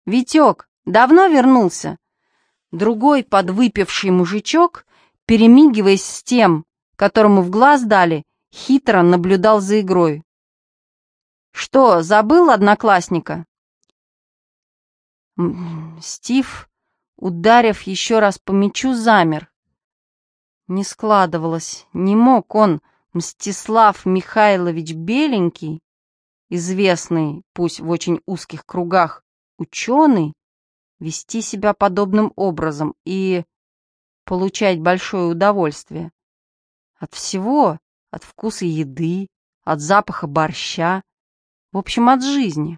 Витек, давно вернулся?» Другой подвыпивший мужичок, перемигиваясь с тем, которому в глаз дали, хитро наблюдал за игрой. «Что, забыл одноклассника?» Стив, ударив еще раз по мячу, замер. Не складывалось, не мог он, Мстислав Михайлович Беленький, известный, пусть в очень узких кругах, ученый, вести себя подобным образом и получать большое удовольствие. От всего, от вкуса еды, от запаха борща, в общем, от жизни.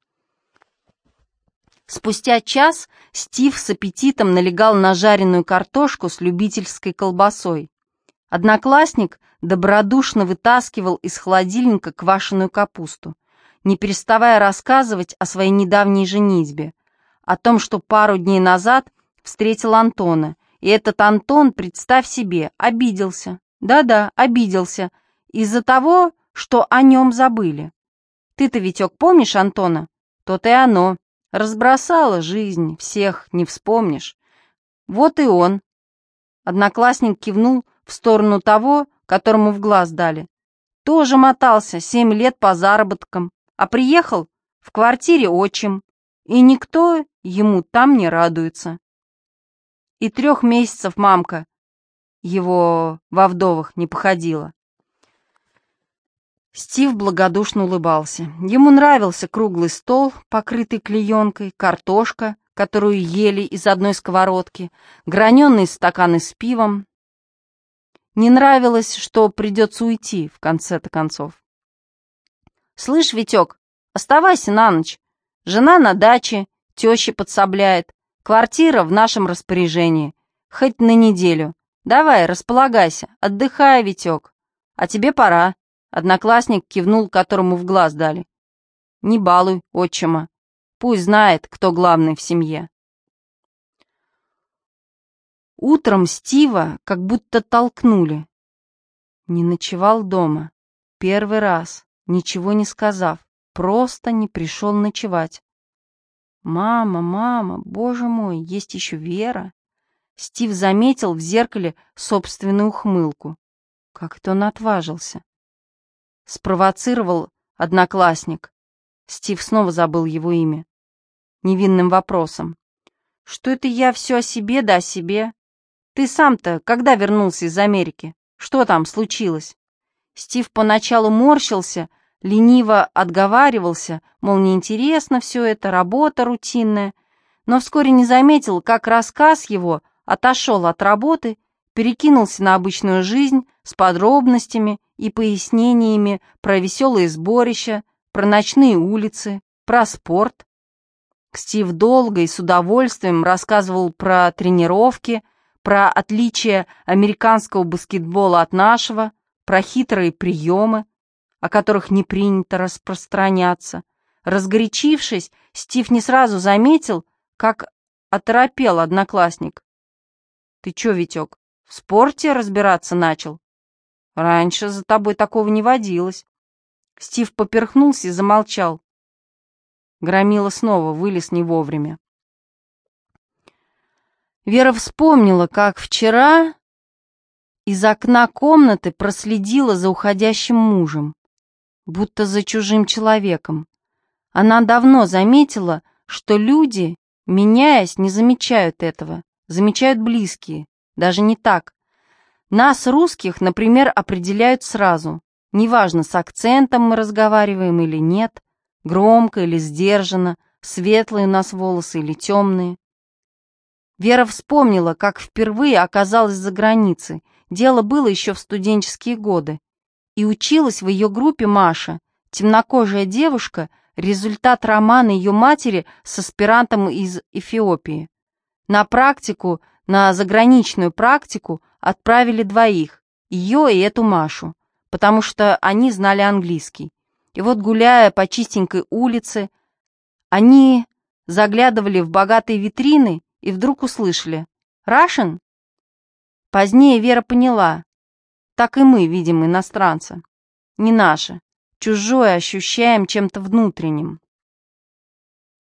Спустя час Стив с аппетитом налегал на жареную картошку с любительской колбасой. Одноклассник добродушно вытаскивал из холодильника квашеную капусту, не переставая рассказывать о своей недавней женитьбе, о том, что пару дней назад встретил Антона, и этот Антон, представь себе, обиделся. Да-да, обиделся из-за того, что о нем забыли. Ты-то, Витек, помнишь Антона? То-то и оно. Разбросала жизнь, всех не вспомнишь. Вот и он. Одноклассник кивнул в сторону того, которому в глаз дали. Тоже мотался 7 лет по заработкам, а приехал в квартире отчим, и никто ему там не радуется. И 3 месяцев мамка его во вдовах не походила. Стив благодушно улыбался. Ему нравился круглый стол, покрытый клеенкой, картошка, которую ели из одной сковородки, граненые стаканы с пивом. Не нравилось, что придется уйти в конце-то концов. «Слышь, Витек, оставайся на ночь. Жена на даче, теща подсобляет, квартира в нашем распоряжении, хоть на неделю. Давай, располагайся, отдыхай, Витек. А тебе пора». Одноклассник кивнул, которому в глаз дали. «Не балуй отчима. Пусть знает, кто главный в семье». Утром Стива как будто толкнули. Не ночевал дома. Первый раз, ничего не сказав, просто не пришел ночевать. «Мама, мама, боже мой, есть еще Вера». Стив заметил в зеркале собственную ухмылку. Как это он отважился? Спровоцировал одноклассник. Стив снова забыл его имя. Невинным вопросом. «Что это я все о себе да о себе? Ты сам-то когда вернулся из Америки? Что там случилось?» Стив поначалу морщился, лениво отговаривался, мол, неинтересно все это, работа рутинная, но вскоре не заметил, как рассказ его отошел от работы, перекинулся на обычную жизнь с подробностями и пояснениями про веселые сборища, про ночные улицы, про спорт. Стив долго и с удовольствием рассказывал про тренировки, про отличия американского баскетбола от нашего, про хитрые приемы, о которых не принято распространяться. Разгорячившись, Стив не сразу заметил, как оторопел одноклассник. «Ты чё, Витёк, в спорте разбираться начал? Раньше за тобой такого не водилось». Стив поперхнулся и замолчал. Громила снова вылез не вовремя. Вера вспомнила, как вчера из окна комнаты проследила за уходящим мужем, будто за чужим человеком. Она давно заметила, что люди, меняясь, не замечают этого, замечают близкие, даже не так. Нас, русских, например, определяют сразу. Неважно, с акцентом мы разговариваем или нет, громко или сдержанно, светлые у нас волосы или темные. Вера вспомнила, как впервые оказалась за границей. Дело было еще в студенческие годы. И училась в ее группе Маша, темнокожая девушка, результат романа ее матери с аспирантом из Эфиопии. На практику, на заграничную практику отправили 2, ее и эту Машу, потому что они знали английский. И вот, гуляя по чистенькой улице, они заглядывали в богатые витрины и вдруг услышали «Russian?». Позднее Вера поняла, так и мы видим иностранца. Не наше, чужое ощущаем чем-то внутренним.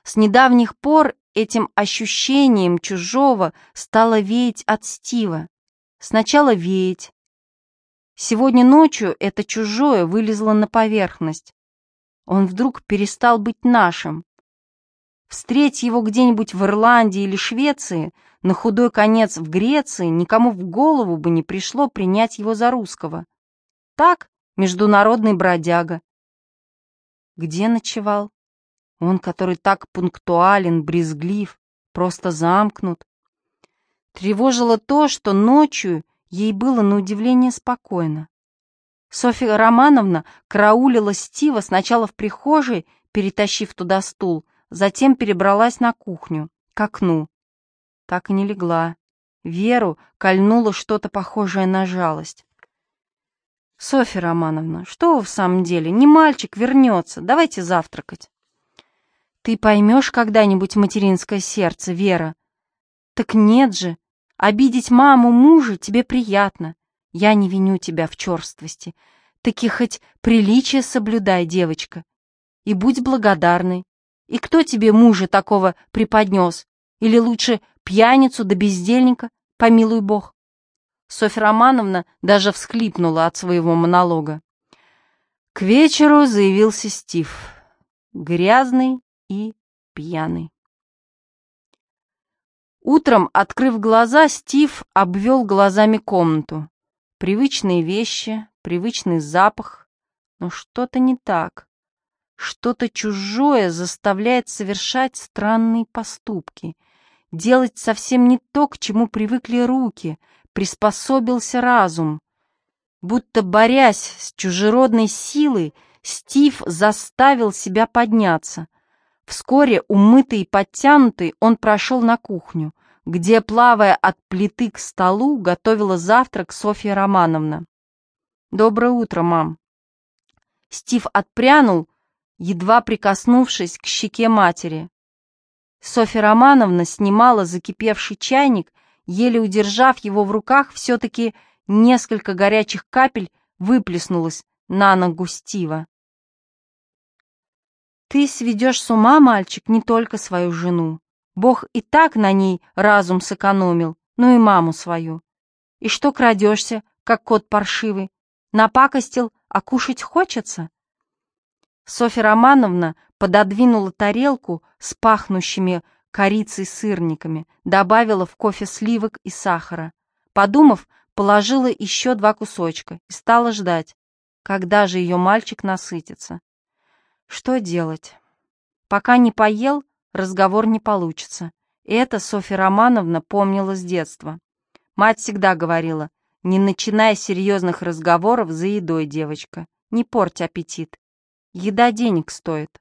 С недавних пор этим ощущением чужого стало веять от Стива. Сначала веять. Сегодня ночью это чужое вылезло на поверхность. Он вдруг перестал быть нашим. Встреть его где-нибудь в Ирландии или Швеции, на худой конец в Греции, никому в голову бы не пришло принять его за русского. Так, международный бродяга. Где ночевал? Он, который так пунктуален, брезглив, просто замкнут. Тревожило то, что ночью ей было на удивление спокойно. Софья Романовна караулила Стива сначала в прихожей, перетащив туда стул, затем перебралась на кухню, к окну. Так и не легла. Веру кольнуло что-то похожее на жалость. «Софья Романовна, что вы в самом деле? Не мальчик, вернется. Давайте завтракать». «Ты поймешь когда-нибудь материнское сердце, Вера?» «Так нет же. Обидеть маму мужа тебе приятно. Я не виню тебя в черствости. Таки хоть приличие соблюдай, девочка. И будь благодарной. И кто тебе мужа такого преподнес? Или лучше пьяницу да бездельника, помилуй бог?» Софья Романовна даже всхлипнула от своего монолога. К вечеру заявился Стив, грязный и пьяный. Утром, открыв глаза, Стив обвел глазами комнату. Привычные вещи, привычный запах, но что-то не так. Что-то чужое заставляет совершать странные поступки, делать совсем не то, к чему привыкли руки, приспособился разум. Будто борясь с чужеродной силой, Стив заставил себя подняться. Вскоре, умытый и подтянутый, он прошел на кухню, где, плавая от плиты к столу, готовила завтрак Софья Романовна. «Доброе утро, мам!» Стив отпрянул, едва прикоснувшись к щеке матери. Софья Романовна снимала закипевший чайник, еле удержав его в руках, все-таки несколько горячих капель выплеснулось на ногу Стива. «Ты сведешь с ума, мальчик, не только свою жену. Бог и так на ней разум сэкономил, но и маму свою. И что крадешься, как кот паршивый? Напакостил, а кушать хочется?» Софья Романовна пододвинула тарелку с пахнущими корицей сырниками, добавила в кофе сливок и сахара. Подумав, положила еще 2 кусочка и стала ждать, когда же ее мальчик насытится. Что делать? Пока не поел, разговор не получится. И это Софья Романовна помнила с детства. Мать всегда говорила: не начинай серьезных разговоров за едой, девочка, не порть аппетит. Еда денег стоит.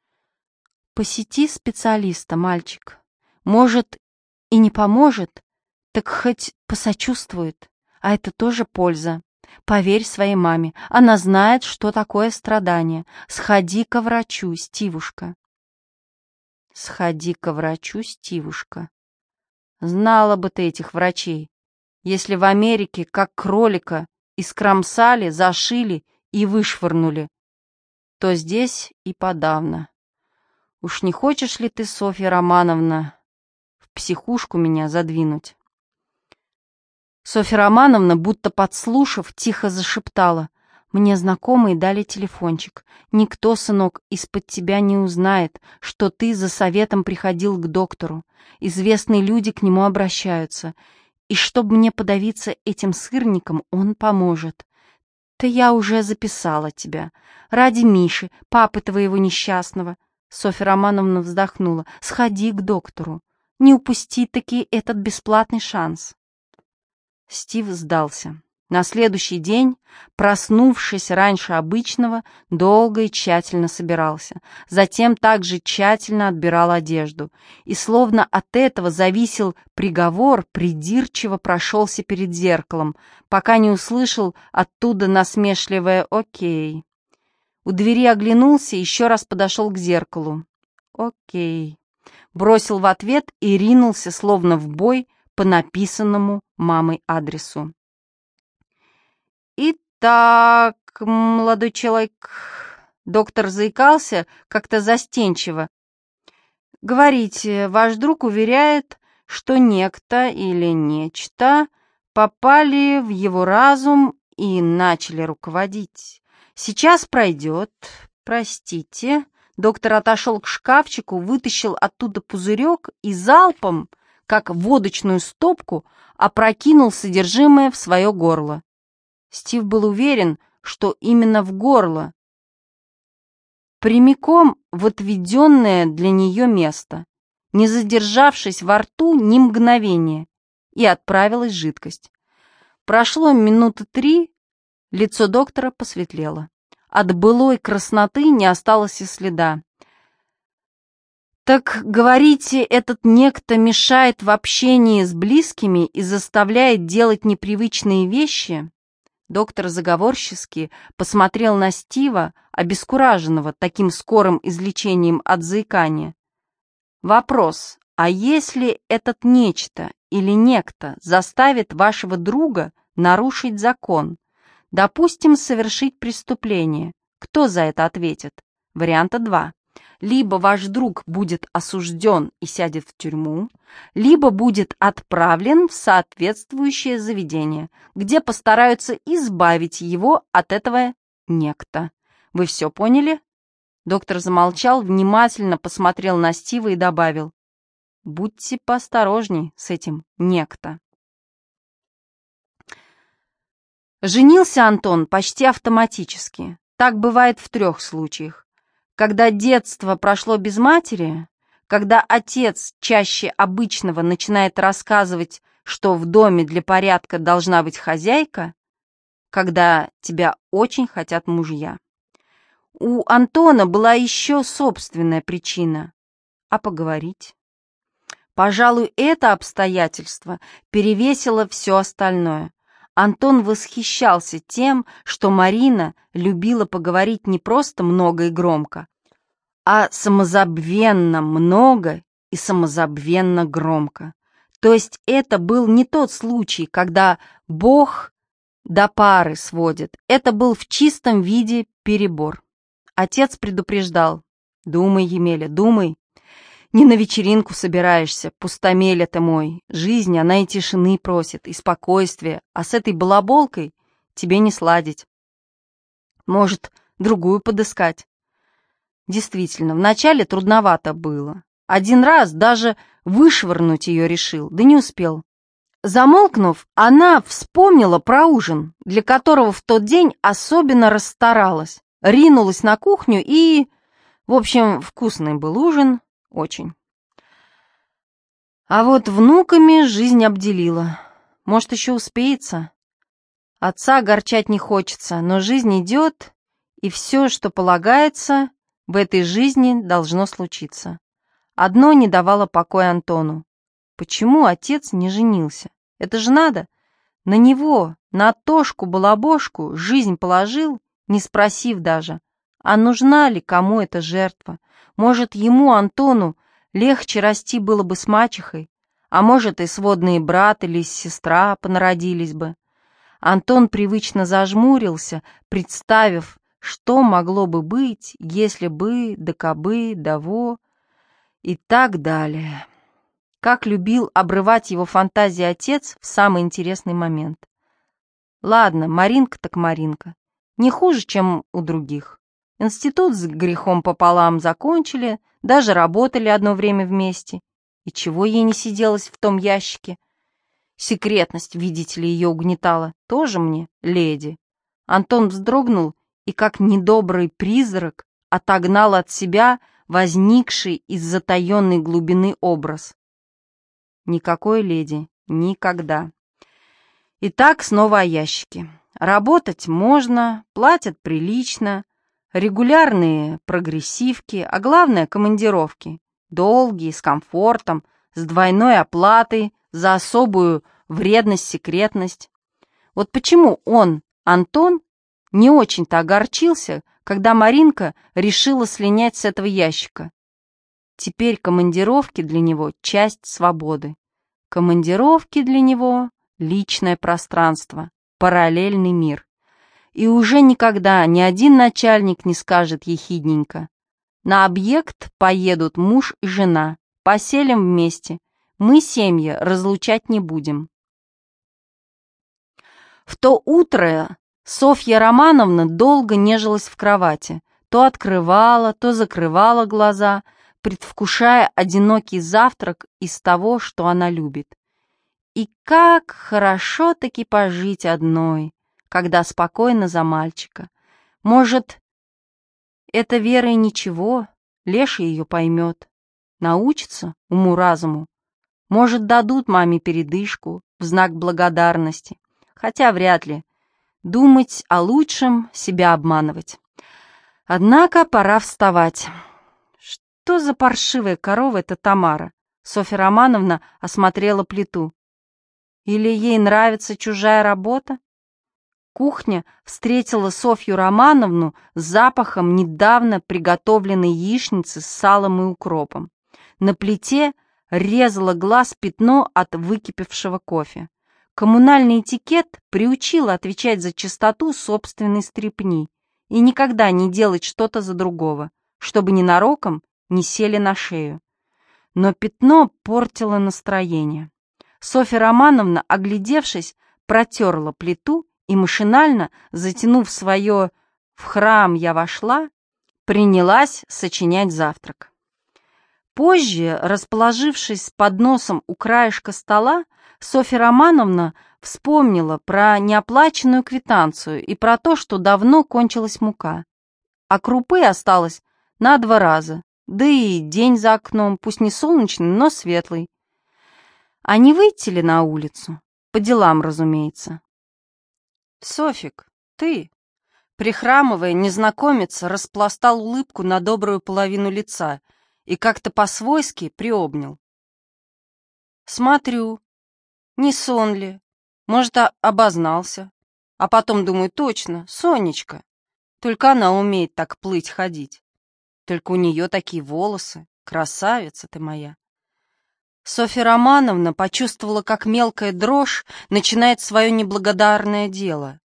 Посети специалиста, мальчик. Может, и не поможет, так хоть посочувствует, а это тоже польза. Поверь своей маме, она знает, что такое страдание. Сходи ко врачу, Стивушка. Сходи ко врачу, Стивушка. Знала бы ты этих врачей. Если в Америке, как кролика, искромсали, зашили и вышвырнули, то здесь и подавно. Уж не хочешь ли ты, Софья Романовна, в психушку меня задвинуть? Софья Романовна, будто подслушав, тихо зашептала: «Мне знакомые дали телефончик. Никто, сынок, из-под тебя не узнает, что ты за советом приходил к доктору. Известные люди к нему обращаются. И чтобы мне подавиться этим сырником, он поможет. Да я уже записала тебя. Ради Миши, папы твоего несчастного». Софья Романовна вздохнула. «Сходи к доктору. Не упусти таки этот бесплатный шанс». Стив сдался. На следующий день, проснувшись раньше обычного, долго и тщательно собирался. Затем также тщательно отбирал одежду. И словно от этого зависел приговор, придирчиво прошелся перед зеркалом, пока не услышал оттуда насмешливое «Окей». У двери оглянулся и еще раз подошел к зеркалу. «Окей». Бросил в ответ и ринулся, словно в бой, по написанному мамой адресу. «Итак, молодой человек...» Доктор заикался как-то застенчиво. Говорите, ваш друг уверяет, что некто или нечто попали в его разум и начали руководить. Сейчас пройдет. Простите. Доктор отошел к шкафчику, вытащил оттуда пузырек и залпом, как водочную стопку, опрокинул содержимое в свое горло. Стив был уверен, что именно в горло, прямиком в отведенное для нее место, не задержавшись во рту ни мгновения, и отправилась жидкость. Прошло минуты 3, лицо доктора посветлело. От былой красноты не осталось и следа. «Так, говорите, этот некто мешает в общении с близкими и заставляет делать непривычные вещи?» Доктор заговорчески посмотрел на Стива, обескураженного таким скорым излечением от заикания. «Вопрос, а если этот нечто или некто заставит вашего друга нарушить закон, допустим, совершить преступление, кто за это ответит? Варианта 2. Либо ваш друг будет осужден и сядет в тюрьму, либо будет отправлен в соответствующее заведение, где постараются избавить его от этого некто. Вы все поняли?» Доктор замолчал, внимательно посмотрел на Стива и добавил: «Будьте поосторожней с этим некто». Женился Антон почти автоматически. Так бывает в 3 случаях. Когда детство прошло без матери, когда отец чаще обычного начинает рассказывать, что в доме для порядка должна быть хозяйка, когда тебя очень хотят мужья. У Антона была еще собственная причина. А поговорить? Пожалуй, это обстоятельство перевесило все остальное. Антон восхищался тем, что Марина любила поговорить не просто много и громко, а самозабвенно много и самозабвенно громко. То есть это был не тот случай, когда Бог до пары сводит. Это был в чистом виде перебор. Отец предупреждал: «Думай, Емеля, думай. Не на вечеринку собираешься, пустомеля ты мой. Жизнь, она и тишины просит, и спокойствия, а с этой балаболкой тебе не сладить. Может, другую подыскать». Действительно, вначале трудновато было. Один раз даже вышвырнуть ее решил, да не успел. Замолкнув, она вспомнила про ужин, для которого в тот день особенно расстаралась. Ринулась на кухню и... В общем, вкусный был ужин, очень. А вот внуками жизнь обделила. Может, еще успеется. Отца огорчать не хочется, но жизнь идет, и все, что полагается, в этой жизни должно случиться. Одно не давало покоя Антону. Почему отец не женился? Это же надо. На него, на Тошку-балабошку, жизнь положил, не спросив даже, а нужна ли кому эта жертва. Может, ему, Антону, легче расти было бы с мачехой, а может, и сводный брат или сестра понародились бы. Антон привычно зажмурился, представив, что могло бы быть, если бы, да кабы, да во, и так далее. Как любил обрывать его фантазии отец в самый интересный момент. Ладно, Маринка так Маринка. Не хуже, чем у других. Институт с грехом пополам закончили, даже работали одно время вместе. И чего ей не сиделось в том ящике? Секретность, видите ли, ее угнетала. Тоже мне, леди. Антон вздрогнул и, как недобрый призрак, отогнал от себя возникший из затаенной глубины образ. Никакой леди. Никогда. Итак, снова о ящике. Работать можно, платят прилично, регулярные прогрессивки, а главное — командировки. Долгие, с комфортом, с двойной оплатой за особую вредность-секретность. Вот почему он, Антон, не очень-то огорчился, когда Маринка решила слинять с этого ящика. Теперь командировки для него — часть свободы. Командировки для него — личное пространство, параллельный мир. И уже никогда ни один начальник не скажет ехидненько: На объект поедут муж и жена. Поселим вместе. Мы семьи разлучать не будем. В то утро Софья Романовна долго нежилась в кровати. То открывала, то закрывала глаза, предвкушая одинокий завтрак из того, что она любит. И как хорошо-таки пожить одной, когда спокойно за мальчика. Может, это Вера и ничего, Леша ее поймет, научится уму-разуму. Может, дадут маме передышку в знак благодарности, хотя вряд ли. Думать о лучшем, себя обманывать. Однако пора вставать. Что за паршивая корова эта Тамара? Софья Романовна осмотрела плиту. Или ей нравится чужая работа? Кухня встретила Софью Романовну с запахом недавно приготовленной яичницы с салом и укропом. На плите резало глаз пятно от выкипевшего кофе. Коммунальный этикет приучил отвечать за чистоту собственной стряпни и никогда не делать что-то за другого, чтобы ненароком не сели на шею. Но пятно портило настроение. Софья Романовна, оглядевшись, протерла плиту и машинально, затянув свое «в храм я вошла», принялась сочинять завтрак. Позже, расположившись с подносом у краешка стола, Софья Романовна вспомнила про неоплаченную квитанцию и про то, что давно кончилась мука. А крупы осталось на 2 раза, да и день за окном, пусть не солнечный, но светлый. А не выйти ли на улицу? По делам, разумеется. «Софик, ты!» Прихрамывая, незнакомец распластал улыбку на добрую половину лица и как-то по-свойски приобнял. «Смотрю, не сон ли? Может, обознался? А потом думаю, точно, Сонечка. Только она умеет так плыть ходить. Только у нее такие волосы. Красавица ты моя!» Софья Романовна почувствовала, как мелкая дрожь начинает свое неблагодарное дело.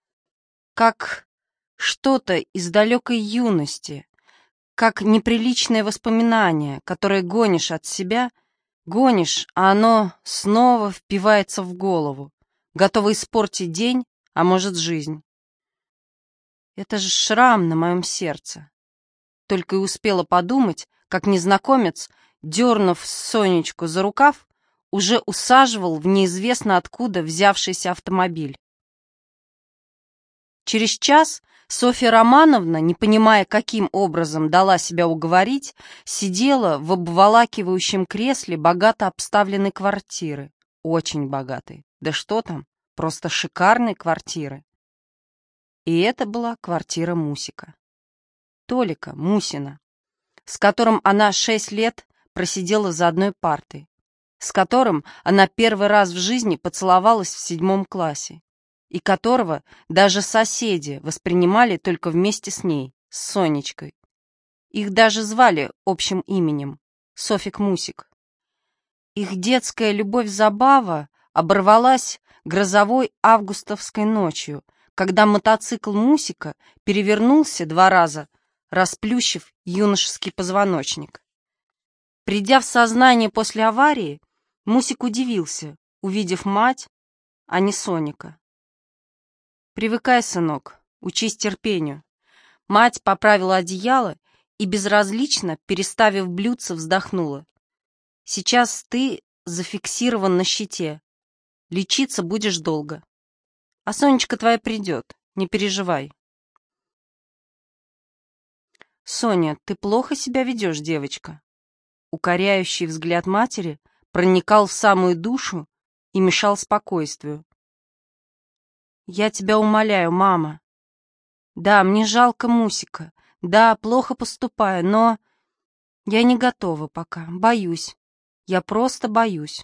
Как что-то из далекой юности, как неприличное воспоминание, которое гонишь от себя, гонишь, а оно снова впивается в голову, готово испортить день, а может, жизнь. Это же шрам на моем сердце. Только и успела подумать, как незнакомец, дернув Сонечку за рукав, уже усаживал в неизвестно откуда взявшийся автомобиль. Через час Софья Романовна, не понимая, каким образом дала себя уговорить, сидела в обволакивающем кресле богато обставленной квартиры. Очень богатой. Да что там, просто шикарной квартиры. И это была квартира Мусика. Толика Мусина, с которым она 6 лет просидела за одной партой, с которым она первый раз в жизни поцеловалась в 7 классе, и которого даже соседи воспринимали только вместе с ней, с Сонечкой. Их даже звали общим именем — Софик-Мусик. Их детская любовь-забава оборвалась грозовой августовской ночью, когда мотоцикл Мусика перевернулся 2 раза, расплющив юношеский позвоночник. Придя в сознание после аварии, Мусик удивился, увидев мать, а не Соника. «Привыкай, сынок, учись терпению». Мать поправила одеяло и безразлично, переставив блюдце, вздохнула. «Сейчас ты зафиксирован на щите. Лечиться будешь долго. А Сонечка твоя придет, не переживай». «Соня, ты плохо себя ведешь, девочка». Укоряющий взгляд матери проникал в самую душу и мешал спокойствию. «Я тебя умоляю, мама. Да, мне жалко Мусика. Да, плохо поступаю, но я не готова пока. Боюсь. Я просто боюсь».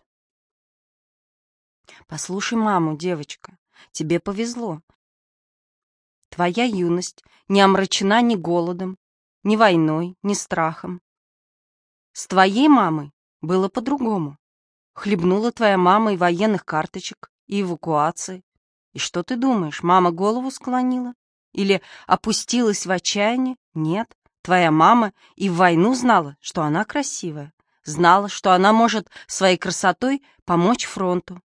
«Послушай маму, девочка. Тебе повезло. Твоя юность не омрачена ни голодом, ни войной, ни страхом. С твоей мамой было по-другому. Хлебнула твоя мама и военных карточек, и эвакуации. И что ты думаешь, мама голову склонила? Или опустилась в отчаяние? Нет, Твоя мама и в войну знала, что она красивая. Знала, что она может своей красотой помочь фронту.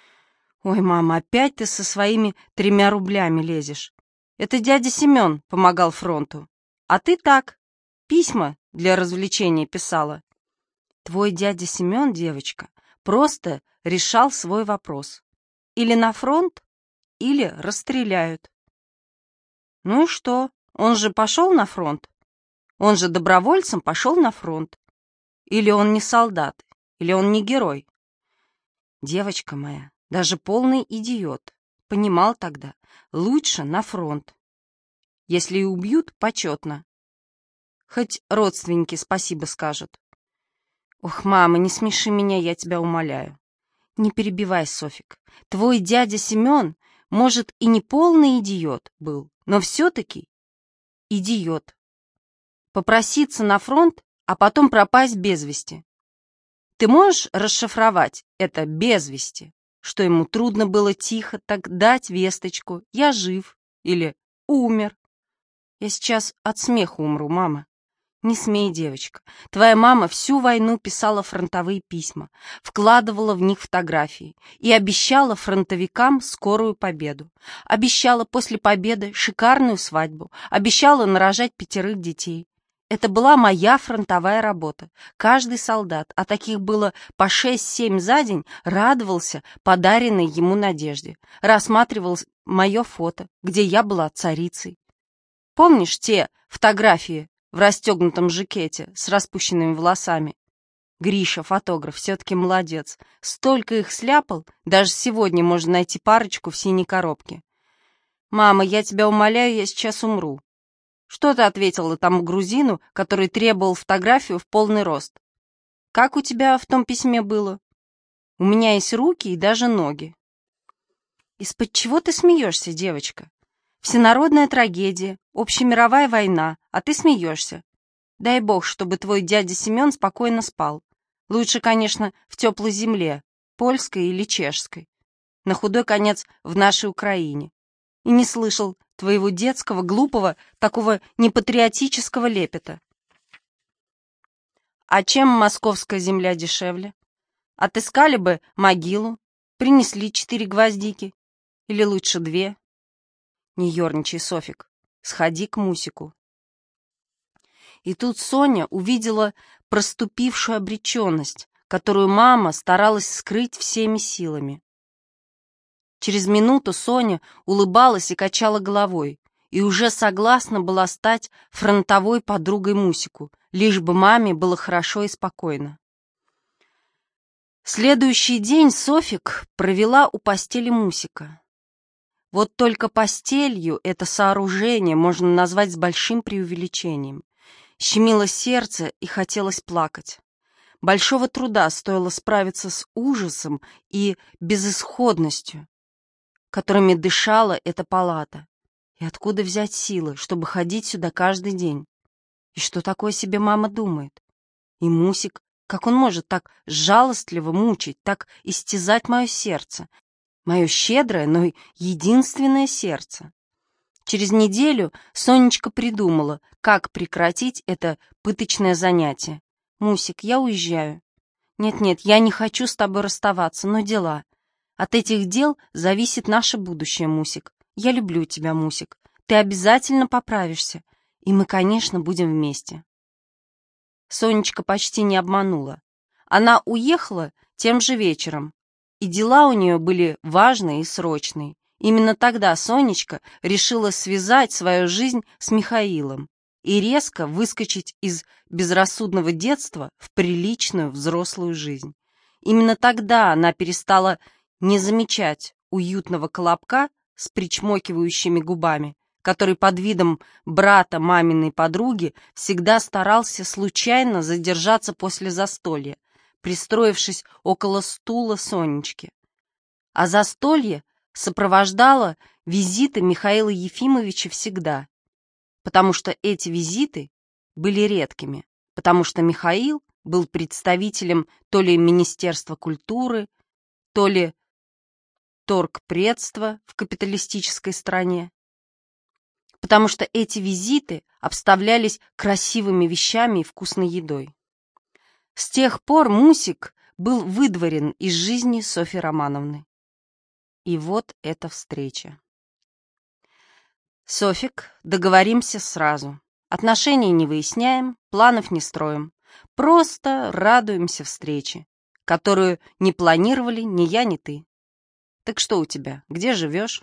Ой, мама, опять ты со своими 3 рублями лезешь. Это дядя Семен помогал фронту. А ты так, письма для развлечения писала. Твой дядя Семен, девочка, просто решал свой вопрос. Или на фронт, или расстреляют. Ну и что? Он же пошел на фронт. Он же добровольцем пошел на фронт. Или он не солдат, или он не герой. Девочка моя, даже полный идиот, понимал тогда, лучше на фронт. Если и убьют, почетно. Хоть родственники спасибо скажут. Ох, мама, не смеши меня, я тебя умоляю. Не перебивай, Софик. Твой дядя Семен, может, и не полный идиот был, но все-таки идиот. Попроситься на фронт, а потом пропасть без вести. Ты можешь расшифровать это без вести? Что ему трудно было тихо так дать весточку «я жив» или «умер». Я сейчас от смеха умру, мама. Не смей, девочка. Твоя мама всю войну писала фронтовые письма, вкладывала в них фотографии и обещала фронтовикам скорую победу. Обещала после победы шикарную свадьбу, обещала нарожать 5 детей. Это была моя фронтовая работа. Каждый солдат, а таких было по 6-7 за день, радовался подаренной ему надежде. Рассматривал мое фото, где я была царицей. Помнишь те фотографии в расстегнутом жакете с распущенными волосами? Гриша, фотограф, все-таки молодец. Столько их сляпал, даже сегодня можно найти парочку в синей коробке. Мама, я тебя умоляю, я сейчас умру. Что ты ответила тому грузину, который требовал фотографию в полный рост? Как у тебя в том письме было? У меня есть руки и даже ноги. Из-под чего ты смеешься, девочка? Всенародная трагедия, общемировая война, а ты смеешься. Дай бог, чтобы твой дядя Семен спокойно спал. Лучше, конечно, в теплой земле, польской или чешской. На худой конец в нашей Украине. И не слышал твоего детского, глупого, такого непатриотического лепета. А чем московская земля дешевле? Отыскали бы могилу, принесли 4 гвоздики. Или лучше 2. Не ерничай, Софик, сходи к Мусику. И тут Соня увидела проступившую обреченность, которую мама старалась скрыть всеми силами. Через минуту Соня улыбалась и качала головой, и уже согласна была стать фронтовой подругой Мусику, лишь бы маме было хорошо и спокойно. Следующий день Софик провела у постели Мусика. Вот только постелью это сооружение можно назвать с большим преувеличением. Щемило сердце и хотелось плакать. Большого труда стоило справиться с ужасом и безысходностью, которыми дышала эта палата. И откуда взять силы, чтобы ходить сюда каждый день? И что такое себе мама думает? И Мусик, как он может так жалостливо мучить, так истязать мое сердце? Мое щедрое, но единственное сердце. Через неделю Сонечка придумала, как прекратить это пыточное занятие. «Мусик, я уезжаю». «Нет-нет, я не хочу с тобой расставаться, но дела. От этих дел зависит наше будущее, Мусик. Я люблю тебя, Мусик. Ты обязательно поправишься, и мы, конечно, будем вместе». Сонечка почти не обманула. Она уехала тем же вечером, и дела у нее были важные и срочные. Именно тогда Сонечка решила связать свою жизнь с Михаилом и резко выскочить из безрассудного детства в приличную взрослую жизнь. Именно тогда она перестала не замечать уютного колобка с причмокивающими губами, который под видом брата маминой подруги всегда старался случайно задержаться после застолья, пристроившись около стула Сонечки. А застолье сопровождало визиты Михаила Ефимовича всегда, потому что эти визиты были редкими, потому что Михаил был представителем то ли Министерства культуры, то ли торгпредства в капиталистической стране. потому что эти визиты обставлялись красивыми вещами и вкусной едой. С тех пор Мусик был выдворен из жизни Софьи Романовны. И вот эта встреча. «Софик, договоримся сразу. Отношений не выясняем, планов не строим. Просто радуемся встрече, которую не планировали ни я, ни ты. Так что у тебя? Где живешь?»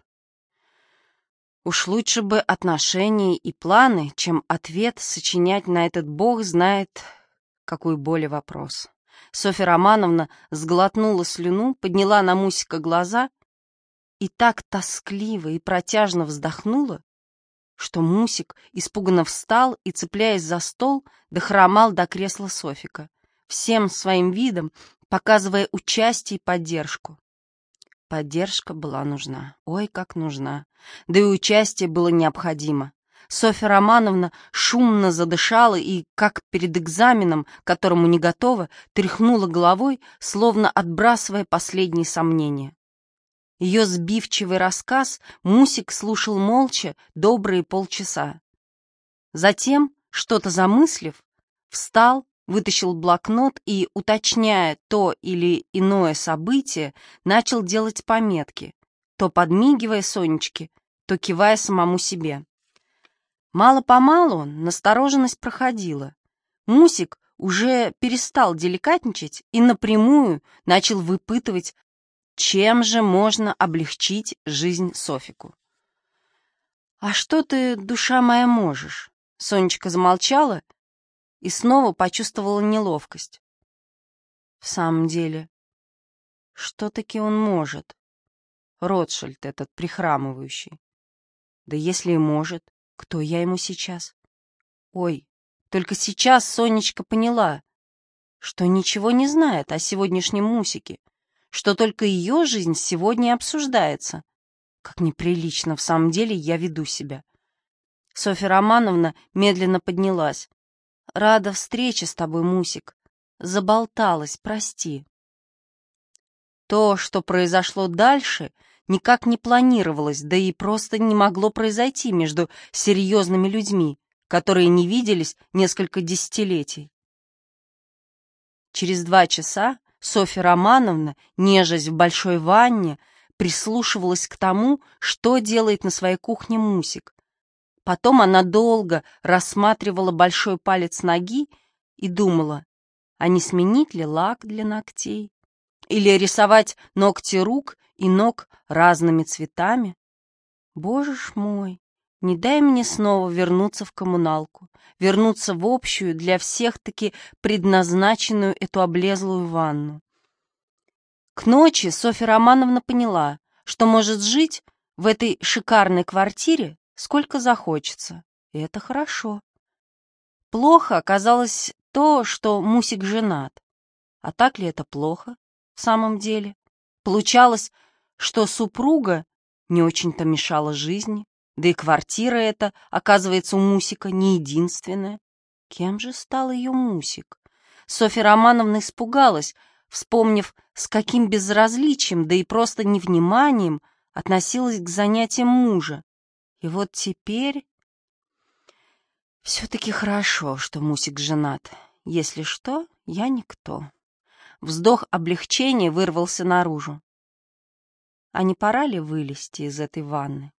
Уж лучше бы отношения и планы, чем ответ сочинять на этот бог знает какой боли вопрос. Софья Романовна сглотнула слюну, подняла на Мусика глаза и так тоскливо и протяжно вздохнула, что Мусик испуганно встал и, цепляясь за стол, дохромал до кресла Софика, всем своим видом показывая участие и поддержку. Поддержка была нужна, ой, как нужна, да и участие было необходимо. Софья Романовна шумно задышала и, как перед экзаменом, к которому не готова, тряхнула головой, словно отбрасывая последние сомнения. Ее сбивчивый рассказ Мусик слушал молча добрые полчаса. Затем, что-то замыслив, встал, вытащил блокнот и, уточняя то или иное событие, начал делать пометки, то подмигивая Сонечке, то кивая самому себе. Мало-помалу настороженность проходила. Мусик уже перестал деликатничать и напрямую начал выпытывать, чем же можно облегчить жизнь Софику. «А что ты, душа моя, можешь?» Сонечка замолчала и снова почувствовала неловкость. В самом деле, что-таки он может, Ротшильд этот прихрамывающий. Да если и может, кто я ему сейчас? Ой, только сейчас Сонечка поняла, что ничего не знает о сегодняшнем Мусике, что только ее жизнь сегодня обсуждается. Как неприлично в самом деле я веду себя. Софья Романовна медленно поднялась. «Рада встрече с тобой, Мусик. Заболталась, прости». То, что произошло дальше, никак не планировалось, да и просто не могло произойти между серьезными людьми, которые не виделись несколько десятилетий. Через 2 часа Софья Романовна, нежась в большой ванне, прислушивалась к тому, что делает на своей кухне Мусик. Потом она долго рассматривала большой палец ноги и думала, а не сменить ли лак для ногтей? Или рисовать ногти рук и ног разными цветами? Боже ж мой, не дай мне снова вернуться в коммуналку, вернуться в общую, для всех-таки предназначенную эту облезлую ванну. К ночи Софья Романовна поняла, что может жить в этой шикарной квартире сколько захочется, и это хорошо. Плохо оказалось то, что Мусик женат. А так ли это плохо в самом деле? Получалось, что супруга не очень-то мешала жизни, да и квартира эта, оказывается, у Мусика не единственная. Кем же стал ее Мусик? Софья Романовна испугалась, вспомнив, с каким безразличием, да и просто невниманием относилась к занятиям мужа. И вот теперь... Все-таки хорошо, что Мусик женат. Если что, я никто. Вздох облегчения вырвался наружу. А не пора ли вылезти из этой ванны?